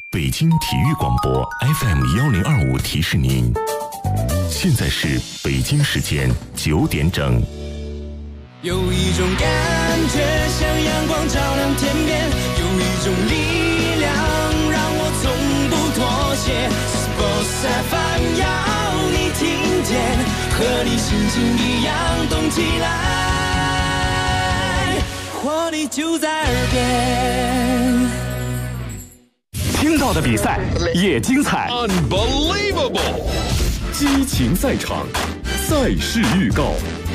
北京体育广播 FM1025提示您，现在是北京时间9点整。 有一种感觉像阳光照亮天边，有一种力量让我从不妥协。Sports FM 要你听见，和你心情一样动起来，活力就在耳边。 听到的比赛也精彩 Unbelievable 激情赛场，赛事预告。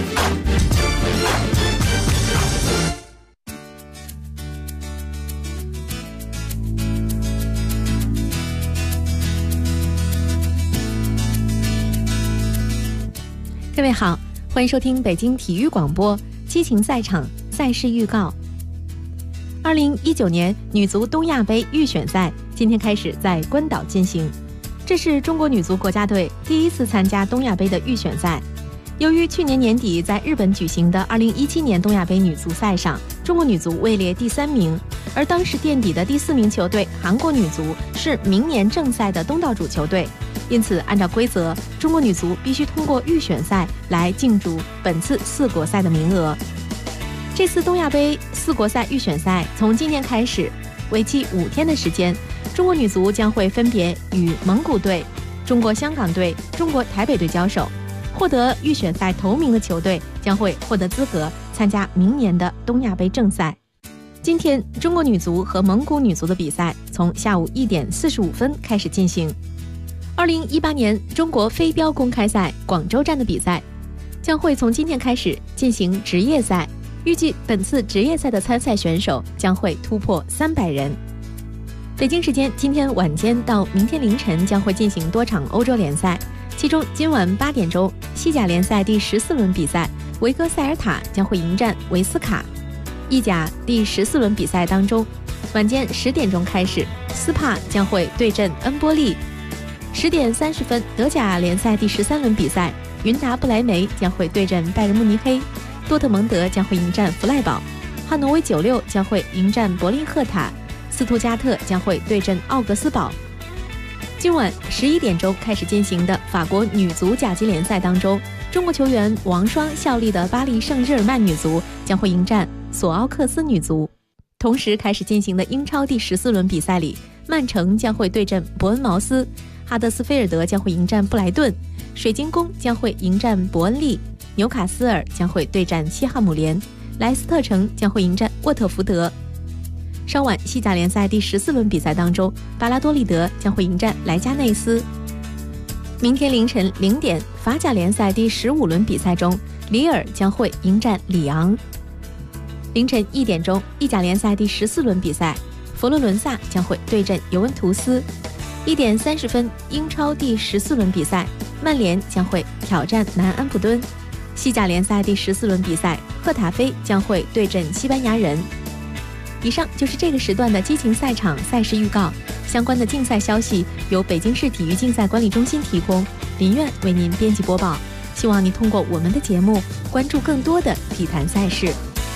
各位好，欢迎收听北京体育广播激情赛场赛事预告。2019年女足东亚杯预选赛今天开始在关岛进行，这是中国女足国家队第一次参加东亚杯的预选赛。由于去年年底在日本举行的2017年东亚杯女足赛上，中国女足位列第3名，而当时垫底的第4名球队韩国女足是明年正赛的东道主球队，因此按照规则，中国女足必须通过预选赛来竞逐本次4国赛的名额。这次东亚杯4国赛预选赛从今天开始，为期5天的时间，中国女足将会分别与蒙古队、中国香港队、中国台北队交手，获得预选赛头名的球队将会获得资格参加明年的东亚杯正赛。今天中国女足和蒙古女足的比赛从下午1点45分开始进行。2018年中国飞镖公开赛广州站的比赛将会从今天开始进行职业赛，预计本次职业赛的参赛选手将会突破300人。北京时间今天晚间到明天凌晨将会进行多场欧洲联赛，其中今晚8点钟西甲联赛第14轮比赛，维戈塞尔塔将会迎战维斯卡。意甲第14轮比赛当中，晚间10点钟开始，斯帕将会对阵恩波利。10点30分，德甲联赛第13轮比赛，云达不莱梅将会对阵拜仁慕尼黑，多特蒙德将会迎战弗赖堡，汉诺威96将会迎战柏林赫塔，斯图加特将会对阵奥格斯堡。今晚11点钟开始进行的法国女足甲级联赛当中，中国球员王霜效力的巴黎圣日耳曼女足将会迎战索奥克斯女足。同时开始进行的英超第14轮比赛里，曼城将会对阵伯恩茅斯，哈德斯菲尔德将会迎战布莱顿，水晶宫将会迎战伯恩利，纽卡斯尔将会对战西汉姆联，莱斯特城将会迎战沃特福德。稍晚西甲联赛第14轮比赛当中，巴拉多利德将会迎战莱加内斯。明天凌晨0点，法甲联赛第15轮比赛中，里尔将会迎战里昂。凌晨1点钟，意甲联赛第14轮比赛，佛罗伦萨将会对阵尤文图斯。1点30分，英超第14轮比赛，曼联将会挑战南安普敦。西甲联赛第14轮比赛，赫塔菲将会对阵西班牙人。以上就是这个时段的激情赛场赛事预告，相关的竞赛消息由北京市体育竞赛管理中心提供，林苑为您编辑播报。希望您通过我们的节目关注更多的体坛赛事。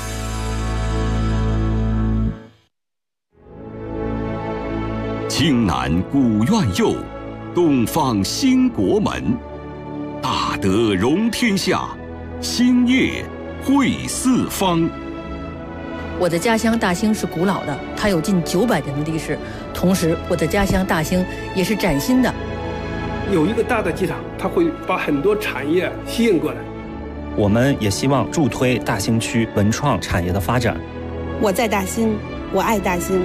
青南古院右，东方兴国门，大德容天下，兴业惠四方。 我的家乡大兴是古老的，它有近900年的历史。同时，我的家乡大兴也是崭新的。 有一个大的机场，它会把很多产业吸引过来。 我们也希望助推大兴区文创产业的发展。 我在大兴，我爱大兴。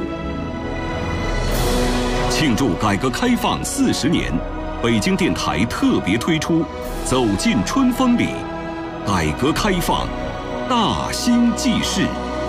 庆祝改革开放40年，北京电台特别推出《走进春风里》，改革开放大兴纪事。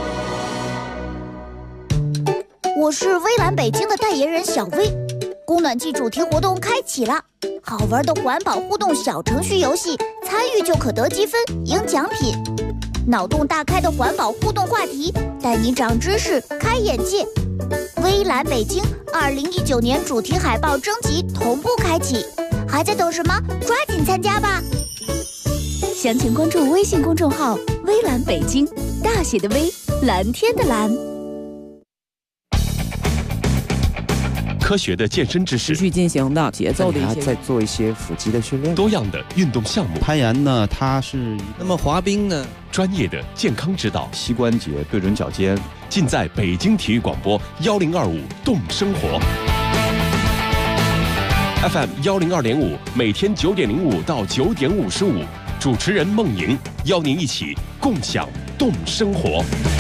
我是微蓝北京的代言人小薇，供暖季主题活动开启了，好玩的环保互动小程序游戏，参与就可得积分赢奖品。脑洞大开的环保互动话题，带你长知识开眼界。微蓝北京2019年主题海报征集同步开启，还在等什么？抓紧参加吧！ 详情关注微信公众号“微蓝北京”，大写的微，蓝天的蓝。 科学的健身知识， 持续进行的节奏的一些， 再做一些腹肌的训练， 多样的运动项目。 攀岩呢，它是那么滑冰呢， 专业的健康指导， 膝关节对准脚尖， 尽在北京体育广播1025动生活。FM 102.5，每天9点05到9点55，主持人孟莹邀您一起共享动生活。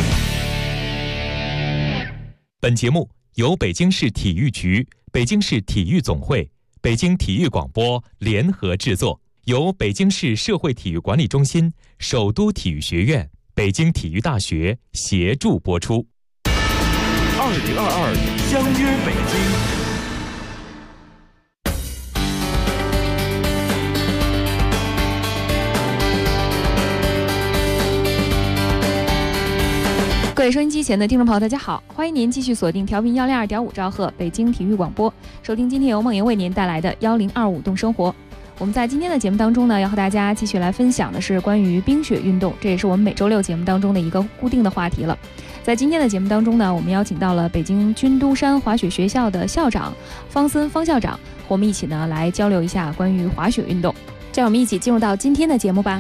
本节目由北京市体育局、北京市体育总会、北京体育广播联合制作，由北京市社会体育管理中心、首都体育学院、北京体育大学协助播出。 2022相约北京。 各位收音机前的听众朋友，大家好，欢迎您继续锁定调频102.5兆赫北京体育广播，收听今天由梦莹为您带来的1025动生活。我们在今天的节目当中呢，要和大家继续来分享的是关于冰雪运动，这也是我们每周六节目当中的一个固定的话题了。在今天的节目当中呢，我们邀请到了北京军都山滑雪学校的校长方森方校长，和我们一起呢来交流一下关于滑雪运动。这样我们一起进入到今天的节目吧。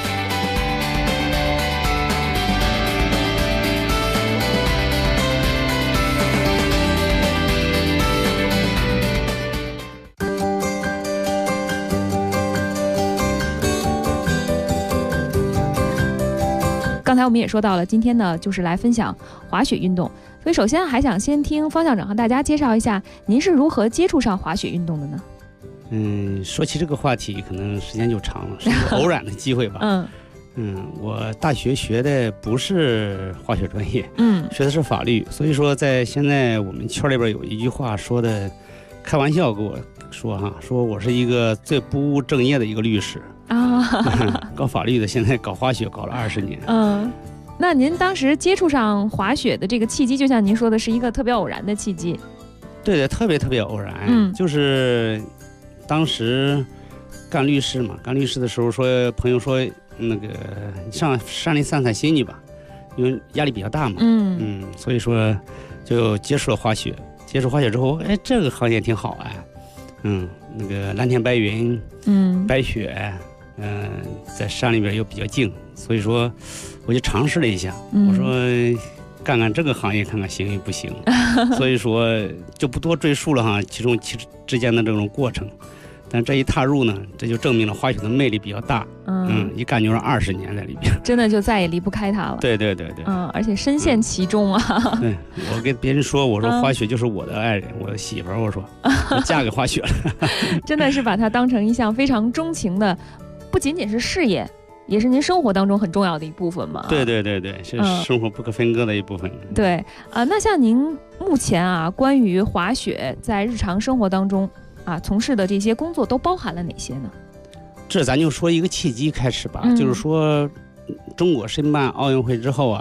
刚才我们也说到了，今天呢就是来分享滑雪运动，所以首先还想先听方校长和大家介绍一下，您是如何接触上滑雪运动的呢？ 说起这个话题，可能时间就长了，是一个偶然的机会吧。我大学学的不是滑雪专业，学的是法律，所以说在现在我们圈里边有一句话说的，开玩笑跟我说说我是一个最不务正业的一个律师。搞法律的，现在搞滑雪搞了20年。 那您当时接触上滑雪的这个契机，就像您说的，是一个特别偶然的契机。 对的，特别偶然。就是当时干律师嘛，干律师的时候说，朋友说那个你上山里散散心去吧，因为压力比较大嘛。所以说就接触了滑雪。接触滑雪之后，哎，这个行业挺好哎。那个蓝天白云，白雪。在山里边又比较静，所以说我就尝试了一下，我说干干这个行业看看行与不行，所以说就不多赘述了哈，其中之间的这种过程。但这一踏入呢，这就证明了滑雪的魅力比较大，一干就是20年在里边， 真的就再也离不开它了。 对， 而且深陷其中啊。 对，我跟别人说，我说滑雪就是我的爱人，我的媳妇儿，我说我嫁给滑雪了， 真的是把它当成一项非常钟情的。不仅仅是事业，也是您生活当中很重要的一部分嘛。 对，是生活不可分割的一部分。 对那像您目前关于滑雪在日常生活当中从事的这些工作都包含了哪些呢？ 这咱就说一个契机开始吧，就是说中国申办奥运会之后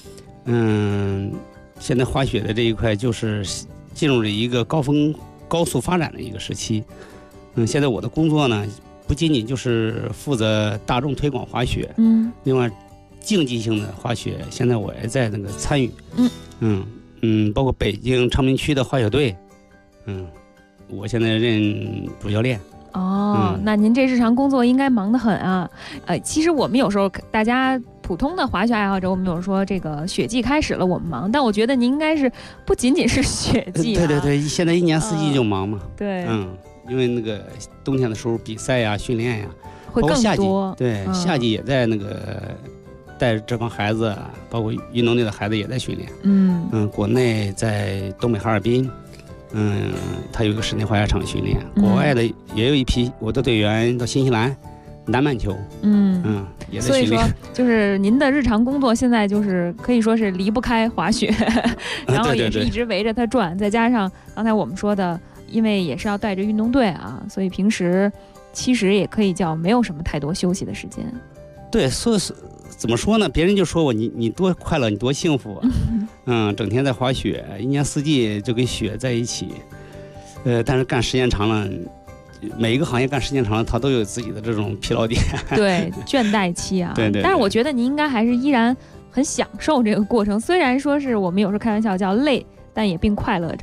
现在滑雪的这一块就是进入了一个高速发展的一个时期。现在我的工作呢，不仅仅就是负责大众推广滑雪，另外竞技性的滑雪，现在我也在那个参与，包括北京昌平区的滑雪队，我现在任主教练。 那您这日常工作应该忙得很啊。其实我们有时候大家普通的滑雪爱好者，我们有时候说这个雪季开始了我们忙，但我觉得您应该是不仅仅是雪季。 对，现在一年四季就忙嘛。 对， 因为那个冬天的时候比赛呀、训练呀， 会更多。 对，夏季也在那个带着这帮孩子，包括运动队的孩子也在训练。国内在东北哈尔滨，他有一个室内滑雪场训练。国外的也有一批我的队员到新西兰、南半球，也在训练。所以说， 就是您的日常工作现在就是可以说是离不开滑雪，然后也是一直围着它转，再加上刚才我们说的。因为也是要带着运动队所以平时其实也可以叫没有什么太多休息的时间。 对，所以怎么说呢？别人就说我你多快乐，你多幸福整天在滑雪，一年四季就跟雪在一起。但是干时间长了，每一个行业干时间长了，它都有自己的这种疲劳点， 对，倦怠期对。 但是我觉得您应该还是依然很享受这个过程，虽然说是我们有时候开玩笑叫累，但也并快乐着。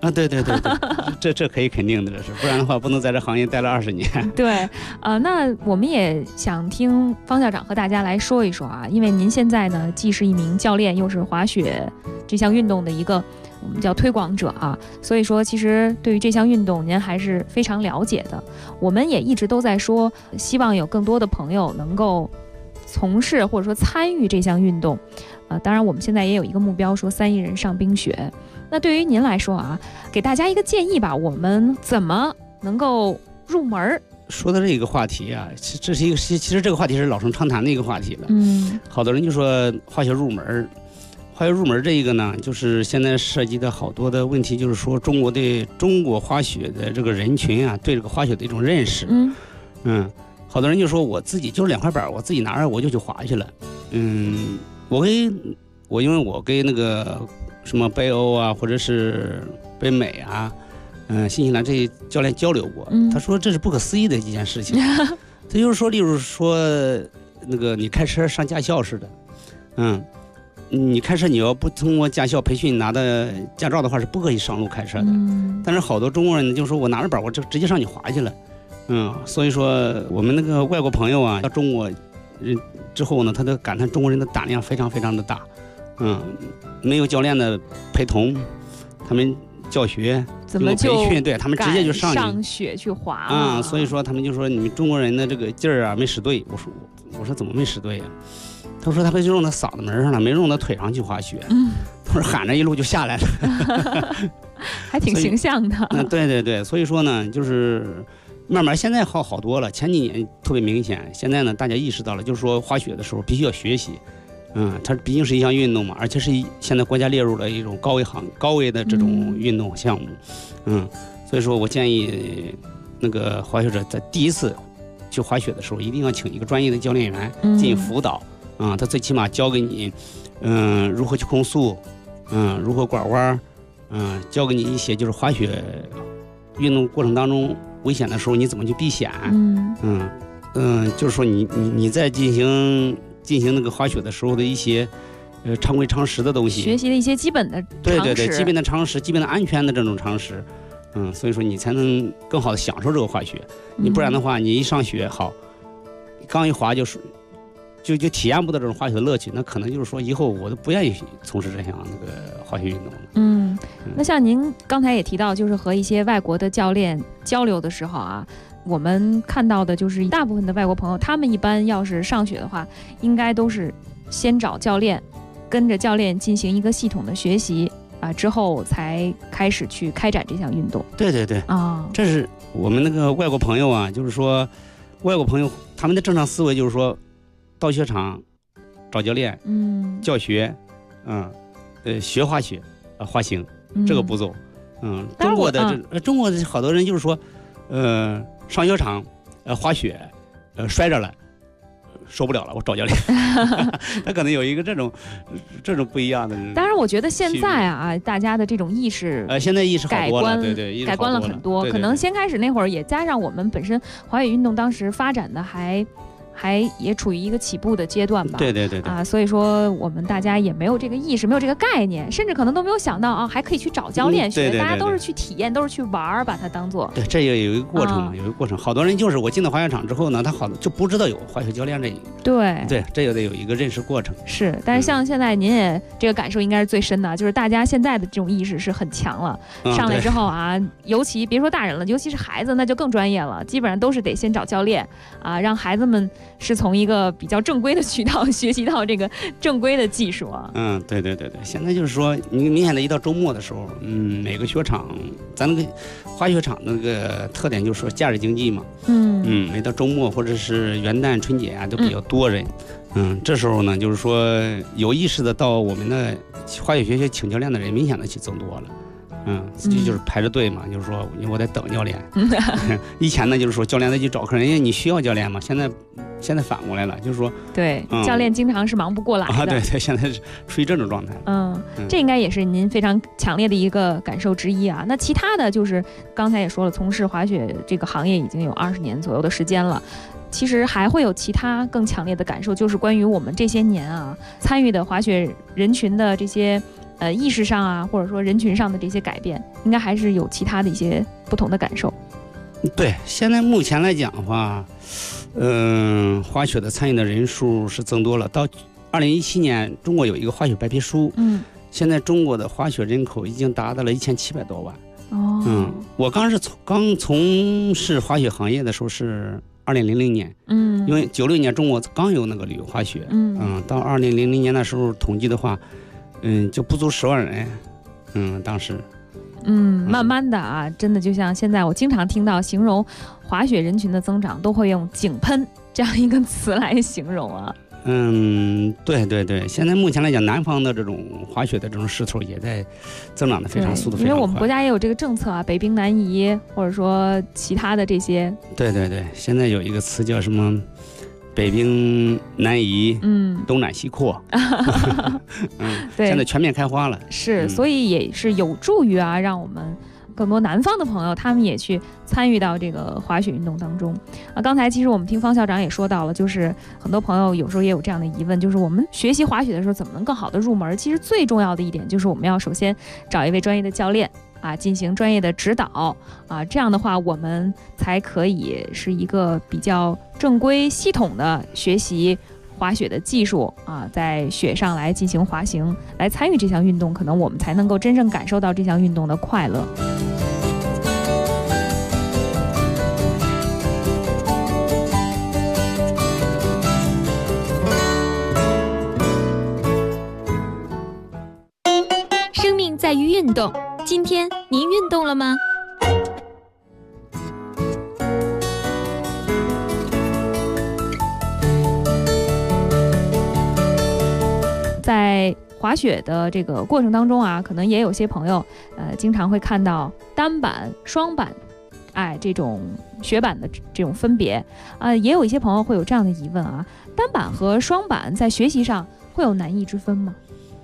啊，对，这可以肯定的，这是，不然的话不能在这行业待了20年。 对，那我们也想听方校长和大家来说一说啊，因为您现在呢既是一名教练，又是滑雪这项运动的一个我们叫推广者啊，所以说其实对于这项运动您还是非常了解的。我们也一直都在说，希望有更多的朋友能够从事或者说参与这项运动。当然我们现在也有一个目标，说3亿人上冰雪。那对于您来说啊，给大家一个建议吧，我们怎么能够入门？ 说到这个话题啊，其实这个话题是老生常谈的一个话题了。好多人就说滑雪入门这一个呢，就是现在涉及的好多的问题，就是说中国滑雪的这个人群啊，对这个滑雪的一种认识。好多人就说我自己就是2块板，我自己拿着我就去滑去了。因为我跟那个什么北欧啊，或者是北美啊，新西兰这些教练交流过，他说这是不可思议的一件事情。他就是说，例如说那个你开车上驾校似的，你开车你要不通过驾校培训拿的驾照的话，是不可以上路开车的。但是好多中国人就说我拿着板我就直接上去滑去了。所以说我们那个外国朋友啊，到中国人之后呢，他都感叹中国人的胆量非常非常的大。没有教练的陪同，他们教学怎么就培训，对他们直接就上雪去滑所以说他们就说你们中国人的这个劲儿啊没使对。我说怎么没使对呀？他说他们就用到嗓子门上了，没用到腿上去滑雪。他说喊着一路就下来了， 还挺形象的。 对，所以说呢，就是慢慢现在好多了，前几年特别明显，现在呢大家意识到了，就是说滑雪的时候必须要学习。它毕竟是一项运动嘛，而且是现在国家列入了一种高危的这种运动项目。所以说我建议那个滑雪者在第一次去滑雪的时候，一定要请一个专业的教练员进行辅导。他最起码教给你，如何去控速，如何拐弯，教给你一些就是滑雪运动过程当中危险的时候你怎么去避险。就是说你在进行那个滑雪的时候的一些常规常识的东西， 学习的一些基本的常识， 对，基本的常识，基本的安全的这种常识。所以说你才能更好的享受这个滑雪。你不然的话，你一上雪好，刚一滑就体验不到这种滑雪的乐趣，那可能就是说以后我都不愿意从事这项那个滑雪运动了。 那像您刚才也提到，就是和一些外国的教练交流的时候啊，我们看到的就是大部分的外国朋友，他们一般要是上雪的话，应该都是先找教练，跟着教练进行一个系统的学习之后才开始去开展这项运动。 对这是我们那个外国朋友啊，就是说外国朋友他们的正常思维就是说到雪场找教练，教学，学滑雪，滑行这个步骤。中国的好多人就是说上雪场滑雪摔着了受不了了，我找教练。他可能有一个这种不一样的。 当然我觉得现在大家的这种意识现在意识好多了，对， 改观了很多。可能先开始那会儿也加上我们本身滑雪运动当时发展的还也处于一个起步的阶段吧。 对所以说我们大家也没有这个意识，没有这个概念，甚至可能都没有想到还可以去找教练学。大家都是去体验，都是去玩，把它当做。 对，这也有一个过程嘛，有一个过程。好多人就是我进到滑雪场之后呢，他好就不知道有滑雪教练这一个。 对， 这也得有一个认识过程。 是，但是像现在您也这个感受应该是最深的，就是大家现在的这种意识是很强了。上来之后尤其别说大人了，尤其是孩子，那就更专业了，基本上都是得先找教练让孩子们是从一个比较正规的渠道学习到这个正规的技术对，现在就是说你明显的一到周末的时候，每个雪场咱那个滑雪场那个特点就是说假日经济嘛，每到周末或者是元旦春节都比较多人，这时候呢就是说有意识的到我们的滑雪学校请教练的人明显的去增多了。就是排着队嘛，就是说我在等教练。以前呢就是说教练再去找客人，因为你需要教练嘛。现在反过来了，就是说对，教练经常是忙不过来的。 对，现在是处于这种状态。 这应该也是您非常强烈的一个感受之一那其他的就是刚才也说了，从事滑雪这个行业已经有20年左右的时间了。其实还会有其他更强烈的感受，就是关于我们这些年参与的滑雪人群的这些意识上啊，或者说人群上的这些改变，应该还是有其他的一些不同的感受。 对，现在目前来讲的话，滑雪的参与的人数是增多了。到2017年，中国有一个滑雪白皮书，现在中国的滑雪人口已经达到了1700多万。我刚从事滑雪行业的时候是2000年，因为96年中国刚有那个旅游滑雪，到2000年的时候统计的话，就不足10万人，当时。 慢慢的啊，真的就像现在我经常听到形容滑雪人群的增长，都会用井喷这样一个词来形容啊。 对，现在目前来讲，南方的这种滑雪的这种势头也在增长的非常速度非常快。 因为我们国家也有这个政策啊，北冰南移，或者说其他的这些。 对，现在有一个词叫什么？北冰南移，东展西扩， 对， 现在全面开花了。 是，所以也是有助于啊，让我们更多南方的朋友，他们也去参与到这个滑雪运动当中。刚才其实我们听方校长也说到了，就是很多朋友有时候也有这样的疑问，就是我们学习滑雪的时候怎么能更好的入门？其实最重要的一点就是我们要首先找一位专业的教练。进行专业的指导这样的话我们才可以是一个比较正规系统的学习滑雪的技术在雪上来进行滑行，来参与这项运动，可能我们才能够真正感受到这项运动的快乐。 生命在于运动。今天您运动了吗？ 在滑雪的这个过程当中可能也有些朋友经常会看到单板、双板，这种雪板的这种分别也有一些朋友会有这样的疑问单板和双板在学习上会有难易之分吗？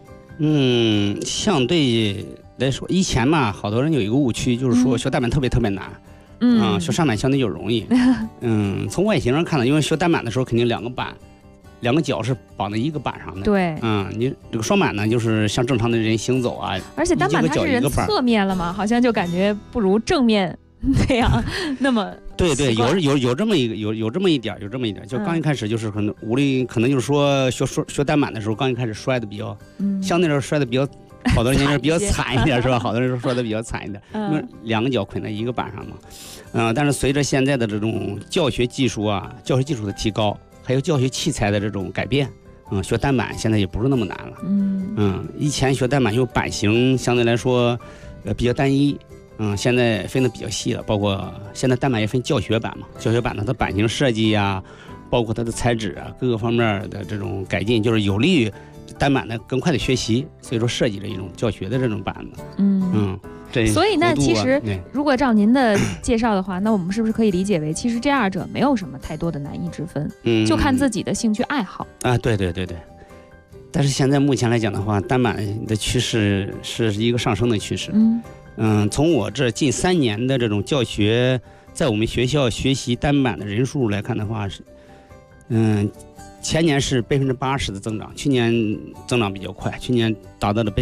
相对来说，以前嘛，好多人有一个误区，就是说学单板特别难，学双板相对就容易。从外形上看呢，因为学单板的时候肯定两个脚是绑在一个板上的。 对， 你这个双板呢，就是像正常的人行走而且单板它是人侧面了嘛，好像就感觉不如正面那样那么。 对，有这么一点，就刚一开始就是可能就是说学单板的时候，刚一开始摔的比较，相对来说摔的比较。好多人就是比较惨一点是吧？好多人说的比较惨一点，因为两个脚捆在一个板上嘛。但是随着现在的这种教学技术的提高，还有教学器材的这种改变，学单板现在也不是那么难了。以前学单板有板型相对来说比较单一，现在分的比较细了。包括现在单板也分教学板嘛，教学板呢它板型设计包括它的材质各个方面的这种改进，就是有利于单板的更快的学习，所以说设计了一种教学的这种板子。 所以呢，其实如果照您的介绍的话，那我们是不是可以理解为，其实这二者没有什么太多的难易之分，就看自己的兴趣爱好对。但是现在目前来讲的话，单板的趋势是一个上升的趋势。从我这近3年的这种教学，在我们学校学习单板的人数来看的话，是前年是80%的增长，去年增长比较快，去年达到了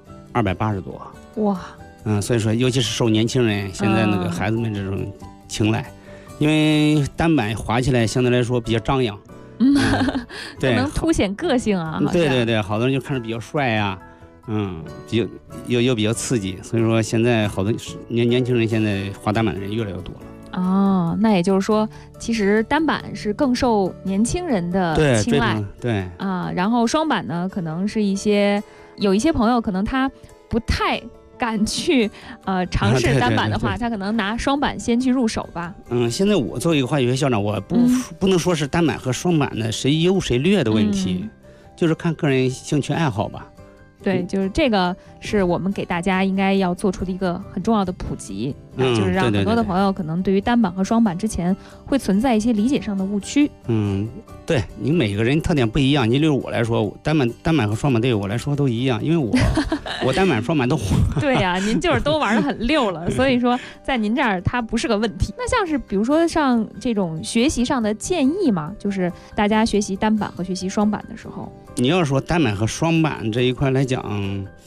280%多。 哇！ 所以说，尤其是受年轻人现在那个孩子们这种青睐，因为单板滑起来相对来说比较张扬， 对，能凸显个性对，好多人就看着比较帅比较又比较刺激，所以说现在好多年轻人现在滑单板的人越来越多了。 那也就是说，其实单板是更受年轻人的青睐， 对然后双板呢，可能是有一些朋友可能他不太敢去尝试单板的话，他可能拿双板先去入手吧。 现在我作为一个滑雪学校长，我不能说是单板和双板的谁优谁劣的问题，就是看个人兴趣爱好吧。 对，就是这个是我们给大家应该要做出的一个很重要的普及，就是让很多的朋友可能对于单板和双板之前会存在一些理解上的误区。 对，你每个人特点不一样。你例如我来说，单板和双板对于我来说都一样，因为我单板双板都滑。 对呀，您就是都玩得很溜了，所以说在您这儿它不是个问题。那像是比如说像这种学习上的建议嘛，就是大家学习单板和学习双板的时候， 你要说单板和双板这一块来讲，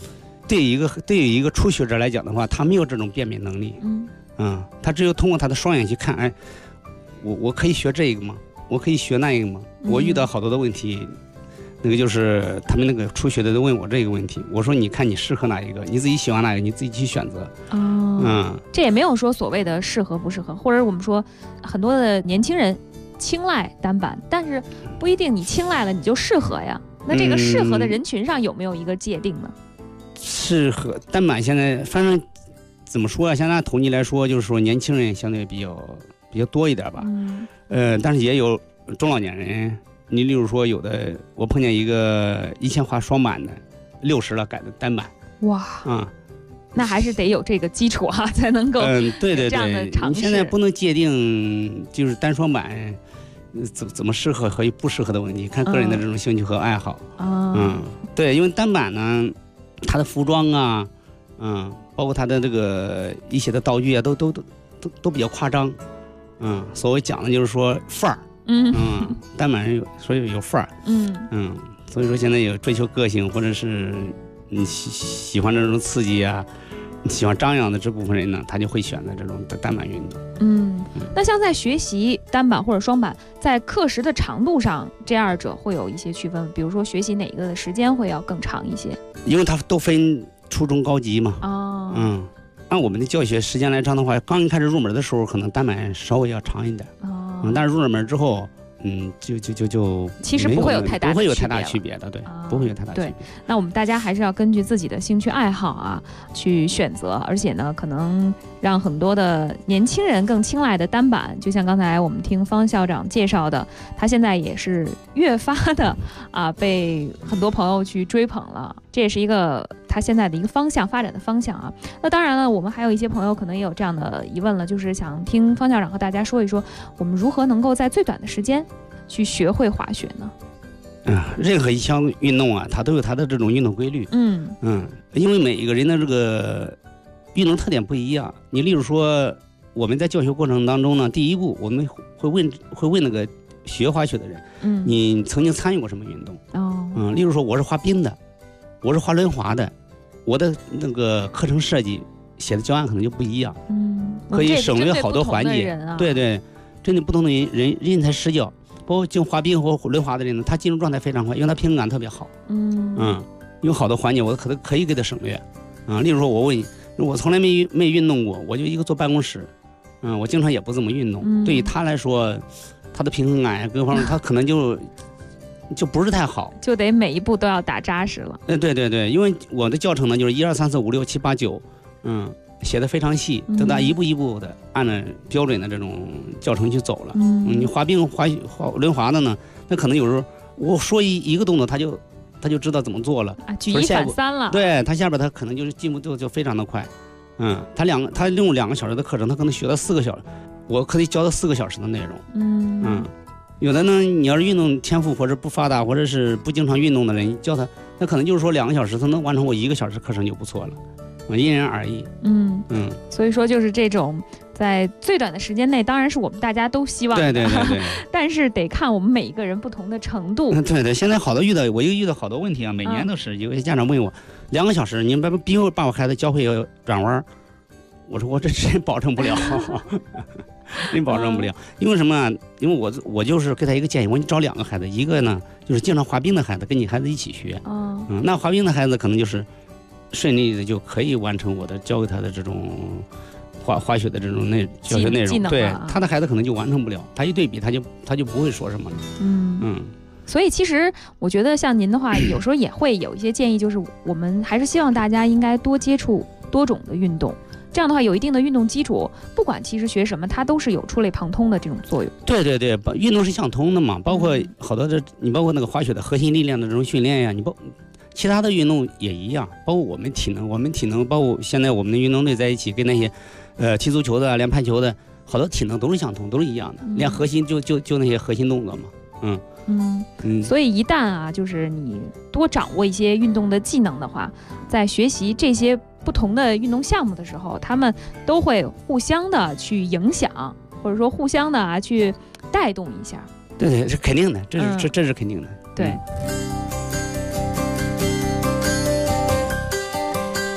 对于一个初学者来讲的话，他没有这种辨别能力。他只有通过他的双眼去看，哎，我可以学这个吗？我可以学那个吗？我遇到好多的问题，那个就是他们那个初学的都问我这个问题，我说你看你适合哪一个，你自己喜欢哪个，你自己去选择。 这也没有说所谓的适合不适合，或者我们说很多的年轻人青睐单板，但是不一定你青睐了你就适合呀。那这个适合的人群上有没有一个界定呢？ 适合单板现在反正怎么说啊？现在统计来说，就是说年轻人相对比较多一点吧。但是也有中老年人。你例如说，有的我碰见一个1000画双板的，60了改的单板。 哇，那还是得有这个基础啊，才能够对这样的尝试。 你现在不能界定就是单双板怎么适合和不适合的问题，看个人的这种兴趣和爱好。对，因为单板呢，它的服装啊，包括它的这个一些的道具啊，都比较夸张。所谓讲的就是说范儿。单板人所以有范儿。所以说现在有追求个性，或者是你喜欢这种刺激啊，喜欢张扬的这部分人呢，他就会选择这种单板运动。 那像在学习单板或者双板，在课时的长度上，这二者会有一些区分，比如说学习哪个的时间会要更长一些？因为它都分初中高级嘛。按我们的教学时间来长的话，刚一开始入门的时候，可能单板稍微要长一点。但是入了门之后，就其实不会有太大区别的，对，不会有太大区别。 那我们大家还是要根据自己的兴趣爱好啊去选择，而且呢，可能让很多的年轻人更青睐的单板，就像刚才我们听方校长介绍的，他现在也是越发的被很多朋友去追捧了，这也是一个他现在的一个发展的方向啊。那当然了，我们还有一些朋友可能也有这样的疑问了，就是想听方校长和大家说一说，我们如何能够在最短的时间去学会滑雪呢？ 任何一项运动啊，它都有它的这种运动规律。因为每一个人的这个运动特点不一样。你例如说，我们在教学过程当中呢，第一步我们会问那个学滑雪的人，你曾经参与过什么运动？例如说我是滑冰的，我是滑轮滑的，我的那个课程设计写的教案可能就不一样。可以省略好多环节。对，针对不同的人才施教。包括就滑冰或轮滑的人呢，他进入状态非常快，因为他平衡感特别好。有好多环节我可以给他省略。例如说我从来没运动过，我就一个坐办公室，我经常也不怎么运动。对于他来说，他的平衡感各方面他可能就不是太好， 就得每一步都要打扎实了。 对，因为我的教程呢就是1、2、3、4、5、6、7、8、9，写的非常细，等他一步一步的按照标准的这种教程去走了。你滑冰、滑轮滑的呢，那可能有时候我说一个动作，他就知道怎么做了， 举一反三了。 对，他下边他可能就是进步就非常的快。他用2个小时的课程，他可能学到4个小时，我可以教到4个小时的内容。有的呢，你要是运动天赋或者不发达，或者是不经常运动的人，教他，那可能就是说2个小时他能完成我1个小时课程就不错了。因人而异。 所以说就是这种在最短的时间内，当然是我们大家都希望的， 对， 但是得看我们每一个人不同的程度。 对，现在我遇到好多问题啊，每年都是有些家长问我2个小时，你们逼我把我孩子教会转弯，我说我这真保证不了。真保证不了。因为什么？因为我就是给他一个建议，我说你找2个孩子，一个呢就是经常滑冰的孩子，跟你孩子一起学。那滑冰的孩子可能就是顺利的就可以完成我的教给他的这种滑雪的这种教学内容。对，他的孩子可能就完成不了，他一对比他就不会说什么了。 所以其实我觉得像您的话，有时候也会有一些建议，就是我们还是希望大家应该多接触多种的运动，这样的话有一定的运动基础，不管其实学什么，它都是有触类旁通的这种作用。 对，运动是相通的嘛，包括好多你包括那个滑雪的核心力量的这种训练呀，其他的运动也一样，包括我们体能，包括现在我们的运动队在一起跟那些踢足球的、练排球的，好多体能都是相同，都是一样的，练核心就那些核心动作嘛。 所以一旦就是你多掌握一些运动的技能的话，在学习这些不同的运动项目的时候，他们都会互相的去影响，或者说互相的去带动一下。 对，是肯定的，这是肯定的。 对。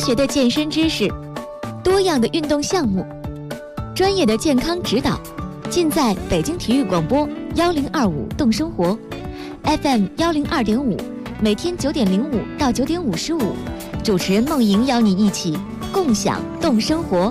学的健身知识，多样的运动项目，专业的健康指导，尽在北京体育广播1025动生活 FM 102.5，每天9点05到9点55，主持人梦莹邀你一起共享动生活。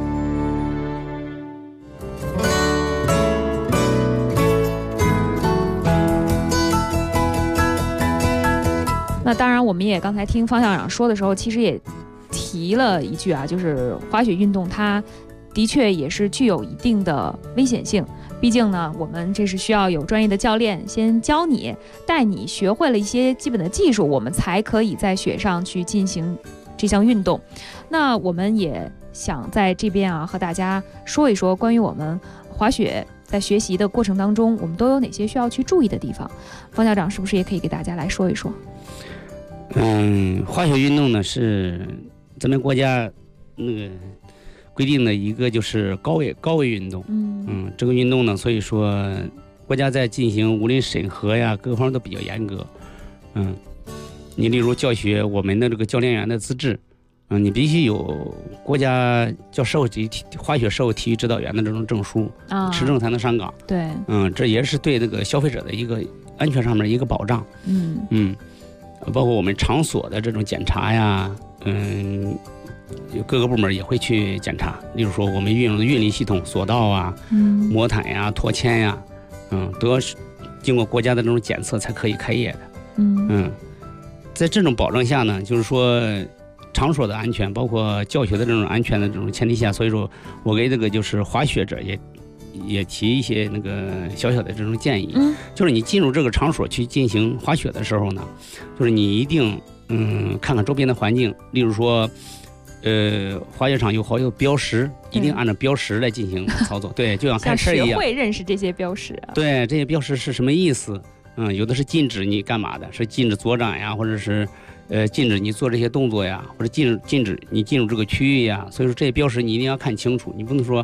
那当然，我们也刚才听方校长说的时候，其实也提了一句啊，就是滑雪运动它的确也是具有一定的危险性。毕竟呢，我们这是需要有专业的教练先教你，带你学会了一些基本的技术，我们才可以在雪上去进行这项运动。那我们也想在这边啊，和大家说一说关于我们滑雪在学习的过程当中，我们都有哪些需要去注意的地方。方校长是不是也可以给大家来说一说？ 滑雪运动呢是咱们国家那个规定的一个就是高危运动。这个运动呢，所以说国家在进行无论审核呀，各方面都比较严格。你例如教学，我们的这个教练员的资质，你必须有国家叫滑雪社会体育指导员的这种证书，持证才能上岗。 对， 这也是对这个消费者的一个安全上面的一个保障。包括我们场所的这种检查呀，各个部门也会去检查。例如说，我们运用的运力系统、索道啊、魔毯呀、脱铅呀，都要经过国家的这种检测才可以开业的。在这种保证下呢，就是说场所的安全，包括教学的这种安全的这种前提下，所以说我给这个就是滑雪者也提一些那个小小的这种建议，就是你进入这个场所去进行滑雪的时候呢，就是你一定看看周边的环境，例如说滑雪场有好多标识，一定按照标识来进行操作。对，就像开车一样， 学会认识这些标识啊。 对，这些标识是什么意思？有的是禁止你干嘛的，是禁止左转呀，或者是禁止你做这些动作呀，或者禁止你进入这个区域呀。所以说这些标识你一定要看清楚，你不能说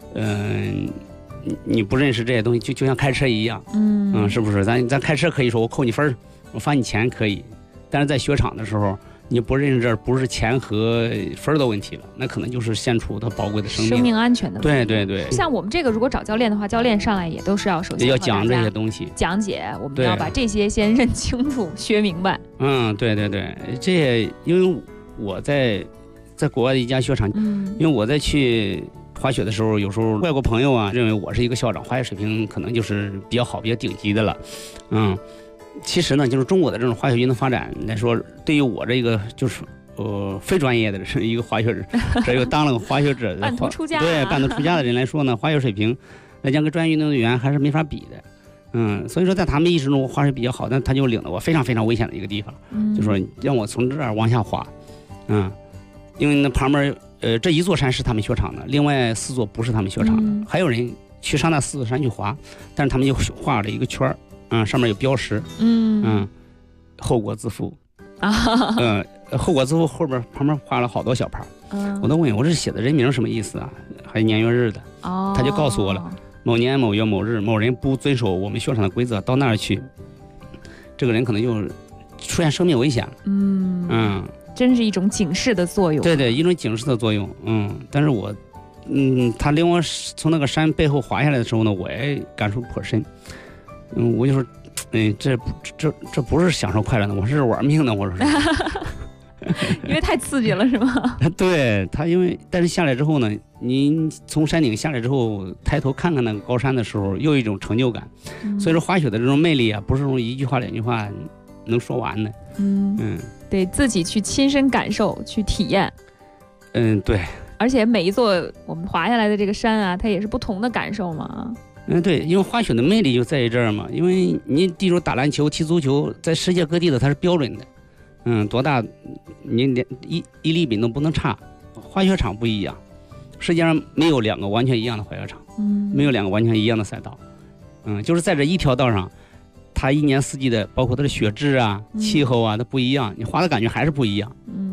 你不认识这些东西，就像开车一样。是不是？咱开车可以说我扣你分，我罚你钱可以，但是在雪场的时候，你不认识这不是钱和分的问题了，那可能就是献出他宝贵的生命安全的问题。 对。 像我们这个如果找教练的话，教练上来也都是要首先要讲这些东西， 讲解，我们要把这些先认清楚、学明白。 对，这些因为我在国外的一家雪场，因为我在去滑雪的时候，有时候外国朋友啊认为我是一个校长，滑雪水平可能就是比较好、比较顶级的了。其实呢，就是中国的这种滑雪运动发展来说，对于我这个就是非专业的是一个滑雪者，这又当了个滑雪者的半途出家， 对半途出家的人来说呢，滑雪水平来讲跟专业运动员还是没法比的。所以说在他们意识中，滑雪比较好，但他就领了我非常非常危险的一个地方，就说让我从这儿往下滑。因为那旁边这一座山是他们雪场的，另外4座不是他们雪场的，还有人去上那4座山去滑，但是他们就画了一个圈上面有标识，后果自负。后果自负后边旁边画了好多小牌，我都问我这写的人名什么意思啊？还有年月日的，他就告诉我了，某年某月某日某人不遵守我们雪场的规则，到那儿去，这个人可能就出现生命危险了。 真是一种警示的作用。 对，一种警示的作用。但是我，他领我从那个山背后滑下来的时候呢，我也感受颇深。我就说，这不是享受快乐的，我是玩命的。我说， 因为太刺激了，是吗？ 对他，但是下来之后呢，您从山顶下来之后，抬头看看那个高山的时候，又一种成就感。所以说，滑雪的这种魅力啊，不是用一句话、2句话能说完的。 得自己去亲身感受、去体验。 对。 而且每一座我们滑下来的这个山啊，它也是不同的感受嘛。 对，因为滑雪的魅力就在于这儿嘛。因为你比如打篮球、踢足球，在世界各地的它是标准的。多大你连一粒米都不能差。滑雪场不一样，世界上没有2个完全一样的滑雪场，没有2个完全一样的赛道。就是在这一条道上。它1年4季的，包括它的雪质啊、气候啊，它不一样，你滑的感觉还是不一样。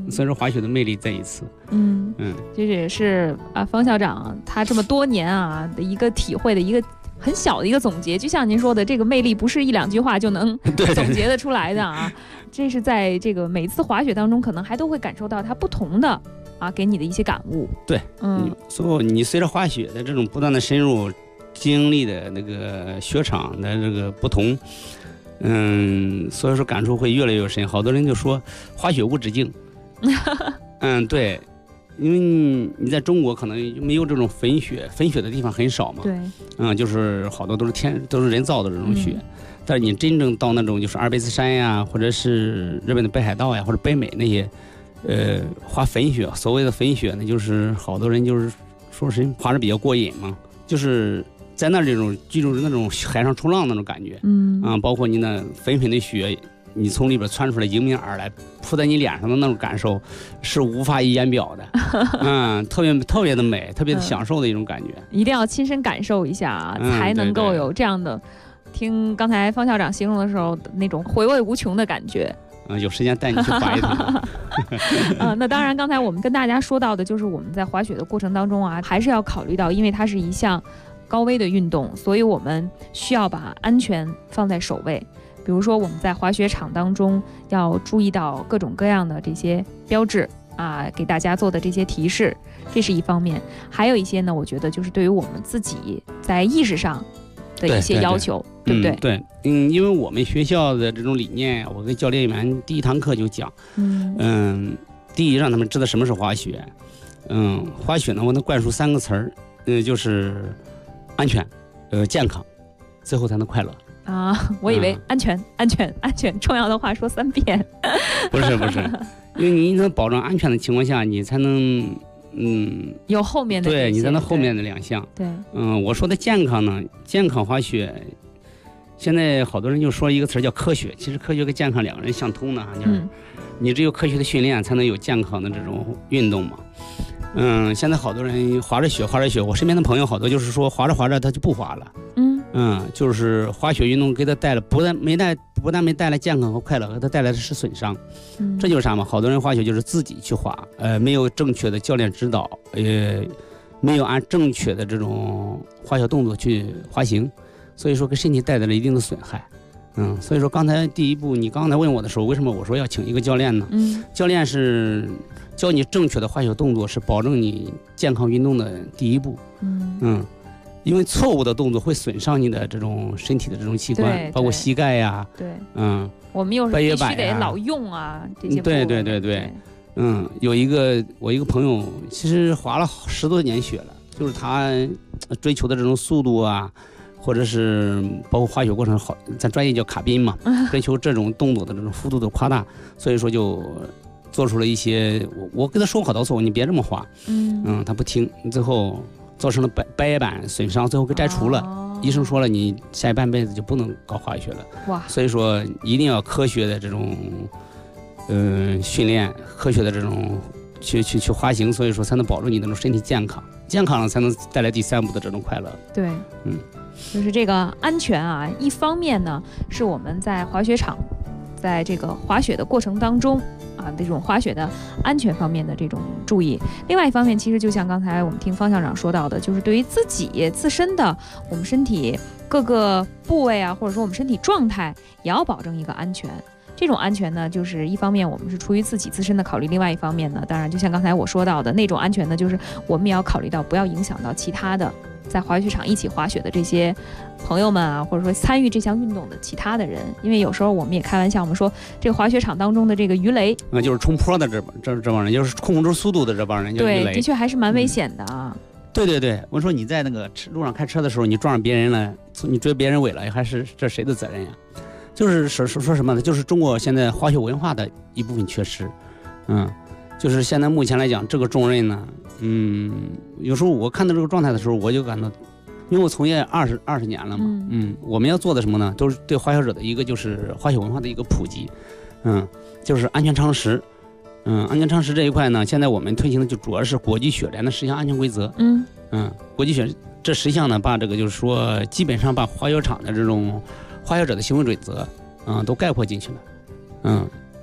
所以说滑雪的魅力在于此。 这也是方校长他这么多年的一个体会的一个很小的一个总结。就像您说的，这个魅力不是一两句话就能总结得出来的啊。这是在这个每次滑雪当中，可能还都会感受到它不同的给你的一些感悟。 对，所以你随着滑雪的这种不断的深入，经历的那个雪场的这个不同，所以说感触会越来越深。好多人就说滑雪无止境。对，因为你在中国可能没有这种粉雪的地方很少嘛。 对， 就是好多都是人造的这种雪。但是你真正到那种就是阿尔卑斯山呀，或者是日本的北海道呀，或者北美那些，滑粉雪，所谓的粉雪呢，就是好多人就是说是滑着比较过瘾嘛，就是在那这种记住那种海上冲浪那种感觉。包括你那粉的雪，你从里边窜出来迎面而来，扑在你脸上的那种感受，是无法以言表的。特别的美，特别的享受的一种感觉。 一定要亲身感受一下才能够有这样的。听刚才方校长形容的时候，那种回味无穷的感觉。 有时间带你去滑一趟。 那当然，刚才我们跟大家说到的就是我们在滑雪的过程当中还是要考虑到，因为它是一项高危的运动，所以我们需要把安全放在首位。比如说我们在滑雪场当中要注意到各种各样的这些标志给大家做的这些提示，这是一方面。还有一些呢，我觉得就是对于我们自己在意识上的一些要求， 对不对？ 对，因为我们学校的这种理念，我跟教练员第一堂课就讲，第一让他们知道什么是滑雪，滑雪呢我能灌输3个词儿，就是安全，健康，最后才能快乐。 我以为安全，重要的话说3遍。 不是，因为你能保证安全的情况下，你才能。 有后面的， 对，你在那后面的2项。 对， 我说的健康呢，健康滑雪，现在好多人就说一个词叫科学，其实科学跟健康2个人相通的就是你只有科学的训练，才能有健康的这种运动嘛。现在好多人滑着雪，我身边的朋友好多就是说滑着滑着他就不滑了。就是滑雪运动给他带来不但没带来健康和快乐，给他带来的是损伤。这就是啥嘛？好多人滑雪就是自己去滑，没有正确的教练指导，没有按正确的这种滑雪动作去滑行，所以说给身体带来了一定的损害。所以说刚才第一步，你刚才问我的时候，为什么我说要请一个教练呢？教练是教你正确的滑雪动作，是保证你健康运动的第一步。因为错误的动作会损伤你的这种身体的这种器官，包括膝盖呀。 对，我们又是必须得老用这些。 对。我一个朋友，其实滑了10多年雪了，就是他追求的这种速度或者是包括滑雪过程好，咱专业叫卡宾嘛，追求这种动作的这种幅度的夸大，所以说就做出了一些，我跟他说好多次，你别这么滑，他不听，最后造成了白板损伤，最后给摘除了。医生说了，你下半辈子就不能搞滑雪了。 哇！ 所以说一定要科学的这种训练，科学的这种去滑行，所以说才能保证你的身体健康，健康了才能带来第3步的这种快乐。 对，就是这个安全一方面呢是我们在滑雪场，在这个滑雪的过程当中这种滑雪的安全方面的这种注意。另外一方面，其实就像刚才我们听方校长说到的，就是对于自身的我们身体各个部位或者说我们身体状态，也要保证一个安全。这种安全呢，就是一方面我们是出于自己自身的考虑，另外一方面呢，当然就像刚才我说到的那种安全呢，就是我们也要考虑到不要影响到其他的在滑雪场一起滑雪的这些朋友们或者说参与这项运动的其他的人。因为有时候我们也开玩笑，我们说这个滑雪场当中的这个鱼雷， 就是冲坡的这帮人，就是控制速度的这帮人， 对，的确还是蛮危险的对，我说你在那个路上开车的时候，你撞上别人了，你追别人尾了，还是这谁的责任呀？就是说什么呢？就是中国现在滑雪文化的一部分缺失。就是现在目前来讲，这个重任呢，有时候我看到这个状态的时候，我就感到，因为我从业20年了嘛，我们要做的什么呢？都是对滑雪者的一个就是滑雪文化的一个普及，就是安全常识。安全常识这一块呢，现在我们推行的就主要是国际雪联的10项安全规则。国际雪这10项呢，把这个就是说，基本上把滑雪场的这种滑雪者的行为准则，都概括进去了。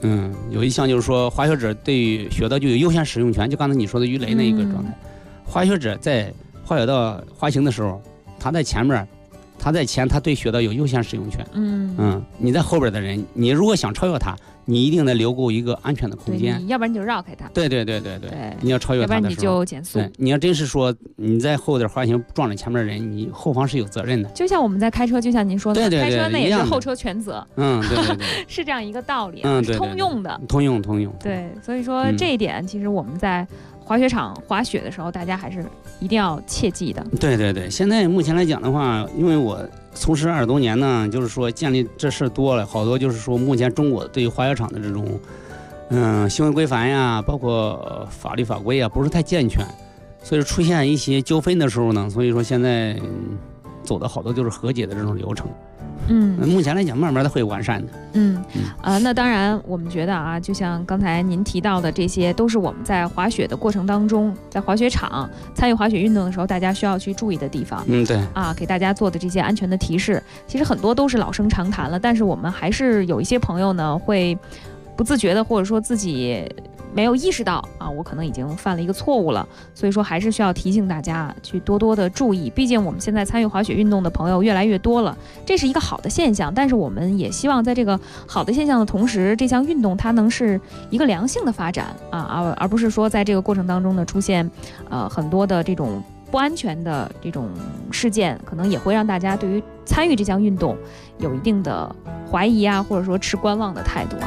有一项就是说，滑雪者对于雪道就有优先使用权，就刚才你说的鱼雷那一个状态。滑雪者在滑雪道滑行的时候，他在前面，他在前，他对雪道有优先使用权。你在后边的人，你如果想超越他，你一定得留够一个安全的空间， 要不然你就绕开他。 对，你要超越他的时候， 要不然你就减速。 你要真是说你在后边滑行撞着前面的人，你后方是有责任的。 就像我们在开车，就像您说的， 对开车那也是后车全责。 对， 是这样一个道理是通用的。 通用。 对，所以说这一点，其实我们在滑雪场滑雪的时候，大家还是一定要切记的。 对，现在目前来讲的话，因为我从事20多年呢，就是说建立这事多了，好多就是说目前中国对于滑雪场的这种行为规范呀，包括法律法规呀，不是太健全，所以出现一些纠纷的时候呢，所以说现在走的好多就是和解的这种流程。目前来讲慢慢的会完善的。 那当然我们觉得啊，就像刚才您提到的，这些都是我们在滑雪的过程当中，在滑雪场参与滑雪运动的时候，大家需要去注意的地方。 对给大家做的这些安全的提示，其实很多都是老生常谈了，但是我们还是有一些朋友呢会不自觉的，或者说自己没有意识到我可能已经犯了一个错误了，所以说还是需要提醒大家去多多的注意。毕竟我们现在参与滑雪运动的朋友越来越多了，这是一个好的现象，但是我们也希望在这个好的现象的同时，这项运动它能是一个良性的发展而不是说在这个过程当中呢出现很多的这种不安全的这种事件，可能也会让大家对于参与这项运动有一定的怀疑或者说持观望的态度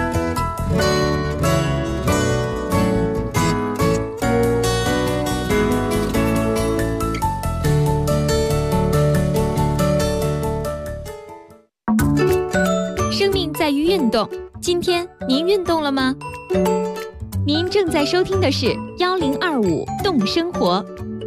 生命在于运动，今天您运动了吗？您正在收听的是1025动生活。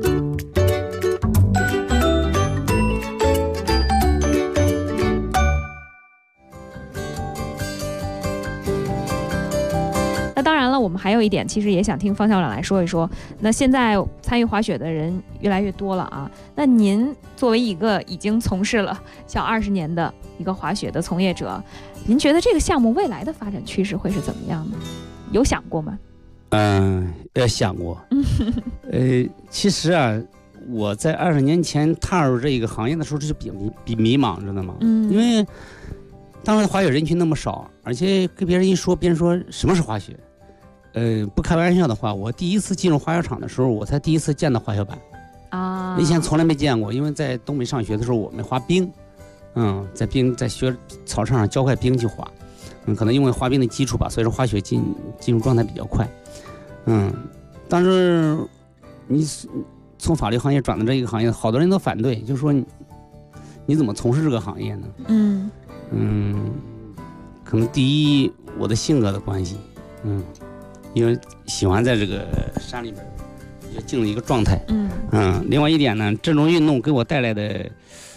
那当然了，我们还有一点，其实也想听方校长来说一说。那现在参与滑雪的人越来越多了那您作为一个已经从事了小20年的一个滑雪的从业者，您觉得这个项目未来的发展趋势会是怎么样呢？有想过吗？ 想过。其实我在20年前踏入这个行业的时候，是比迷茫，知道吗？因为当时滑雪人群那么少，而且跟别人一说，别人说什么是滑雪？不开玩笑的话，我第一次进入滑雪场的时候，我才第一次见到滑雪板以前从来没见过，因为在东北上学的时候，我们滑冰，在雪草场上浇块冰去滑，可能因为滑冰的基础吧，所以说滑雪进入状态比较快，当时你从法律行业转到这一个行业，好多人都反对，就说你怎么从事这个行业呢？可能第一我的性格的关系，因为喜欢在这个山里边就进入一个状态，另外一点呢，这种运动给我带来的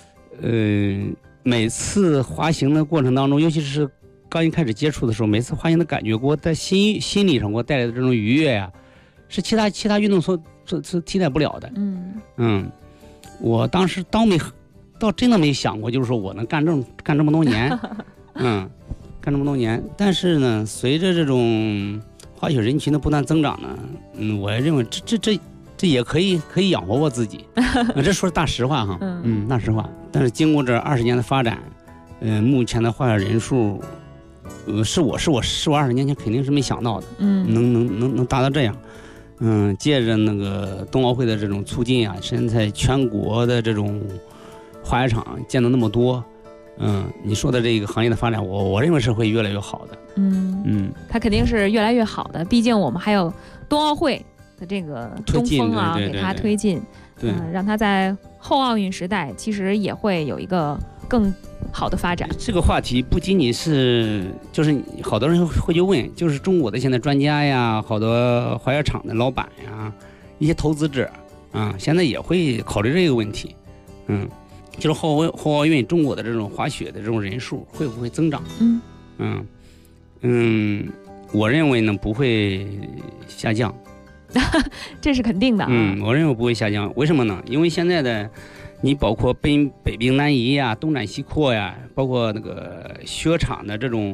每次滑行的过程当中，尤其是刚一开始接触的时候，每次滑行的感觉给我在心理上给我带来的这种愉悦是其他运动所替代不了的。我当时倒真的没想过，就是说我能干这么多年，干这么多年。但是呢，随着这种滑雪人群的不断增长呢，我也认为这也可以养活我自己。这说是大实话哈，大实话。但是经过这20年的发展，目前的滑雪人数，是我20年前肯定是没想到的，能达到这样。借着那个冬奥会的这种促进现在全国的这种滑雪场建的那么多，你说的这个行业的发展，我认为是会越来越好的。 它肯定是越来越好的，毕竟我们还有冬奥会的这个东风给它推进，让它在后奥运时代其实也会有一个更好的发展。 这个话题不仅仅是，就是好多人会去问，就是中国的现在专家呀，好多滑雪场的老板呀，一些投资者现在也会考虑这个问题。就是后奥运中国的这种滑雪的这种人数会不会增长？我认为呢不会下降。 这是肯定的我认为不会下降。为什么呢？因为现在的你包括北冰南移呀，东展西扩呀，包括那个雪场的这种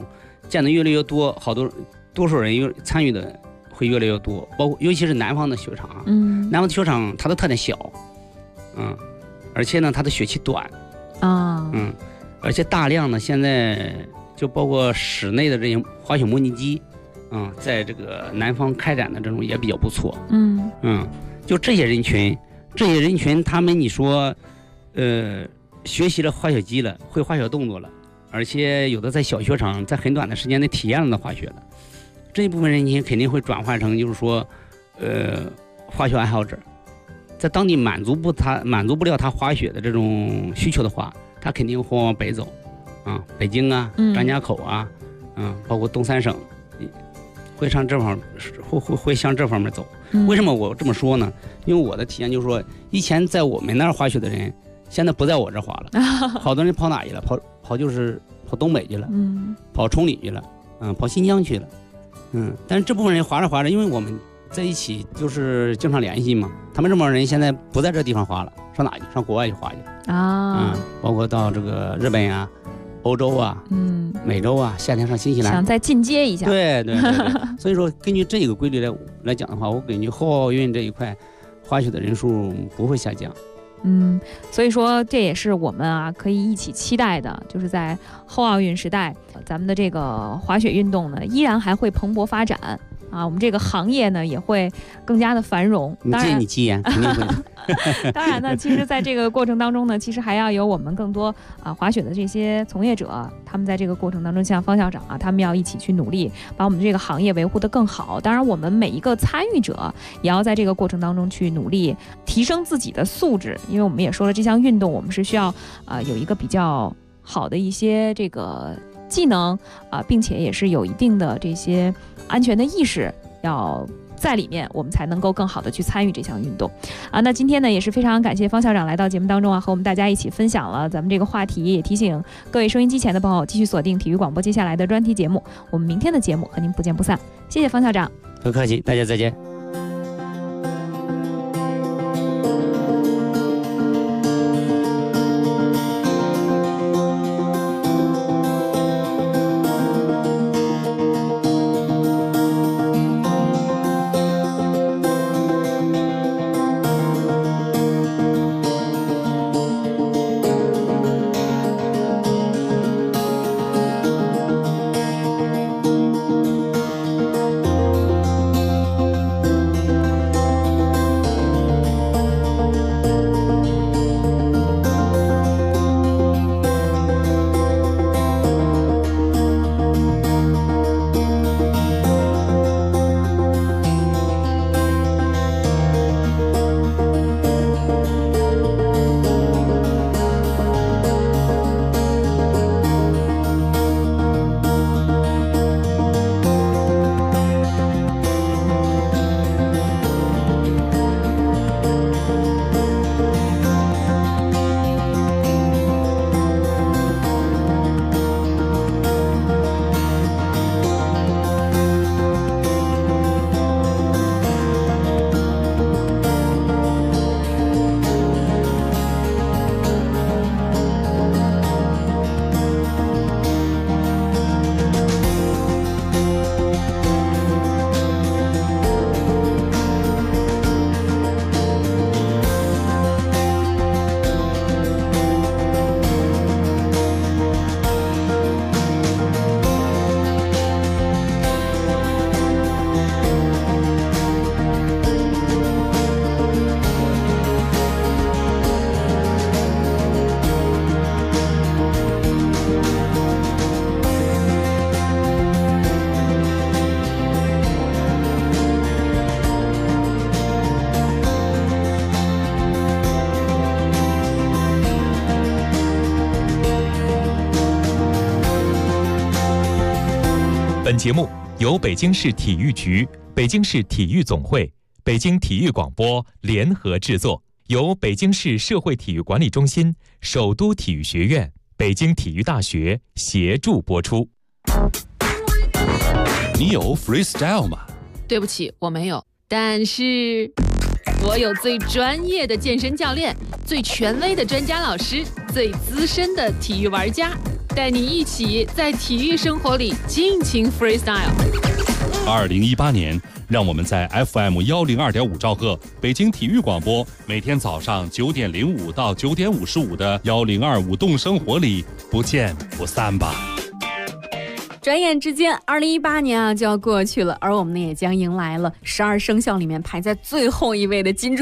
见的越来越多，多数人参与的会越来越多，包括尤其是南方的雪场啊，南方的雪场它的特点小，而且呢它的雪期短啊， 而且大量的现在就包括室内的这些滑雪模拟机，在这个南方开展的这种也比较不错，就这些人群，他们你说，学习了滑雪机了，会滑雪动作了，而且有的在小雪场在很短的时间内体验了滑雪了。这一部分人群肯定会转换成就是说，滑雪爱好者，在当地满足不了他滑雪的这种需求的话，他肯定会往北走，北京啊、张家口啊，包括东三省，会向这方面走。为什么我这么说呢？因为我的体验就是说，以前在我们那儿滑雪的人，现在不在我这儿滑了，好多人跑哪去了？跑东北去了，跑崇礼去了，跑新疆去了。但是这部分人滑着，因为我们在一起就是经常联系嘛，他们这帮人现在不在这地方滑了，上哪去？上国外去滑去啊， 包括到这个日本啊、欧洲啊、美洲啊，夏天上新西兰， 想再进阶一下。 对，所以说根据这个规律来讲的话，我感觉后奥运这一块滑雪的人数不会下降。 所以说这也是我们可以一起期待的，就是在后奥运时代，咱们的这个滑雪运动呢依然还会蓬勃发展我们这个行业呢也会更加的繁荣。当然你吉言肯定会。 当然呢，其实在这个过程当中呢，其实还要有我们更多滑雪的这些从业者，他们在这个过程当中，像方校长他们要一起去努力，把我们这个行业维护得更好。当然，我们每一个参与者也要在这个过程当中去努力提升自己的素质，因为我们也说了，这项运动我们是需要有一个比较好的一些这个技能并且也是有一定的这些安全的意识要在里面，我们才能够更好的去参与这项运动那今天呢也是非常感谢方校长来到节目当中和我们大家一起分享了咱们这个话题，也提醒各位收音机前的朋友继续锁定体育广播接下来的专题节目，我们明天的节目和您不见不散。谢谢方校长。 不客气，大家再见。 本节目由北京市体育局、北京市体育总会、北京体育广播联合制作，由北京市社会体育管理中心、首都体育学院、北京体育大学协助播出。 你有 freestyle 吗？ 对不起，我没有，但是我有最专业的健身教练、最权威的专家老师、最资深的体育玩家。 带你一起在体育生活里尽情 freestyle。 2018年，让我们在 FM 102.5兆赫北京体育广播，每天早上9点05到9点55的1025动生活里不见不散吧。 转眼之间，2018年就要过去了，而我们呢也将迎来了12生肖里面排在最后一位的金猪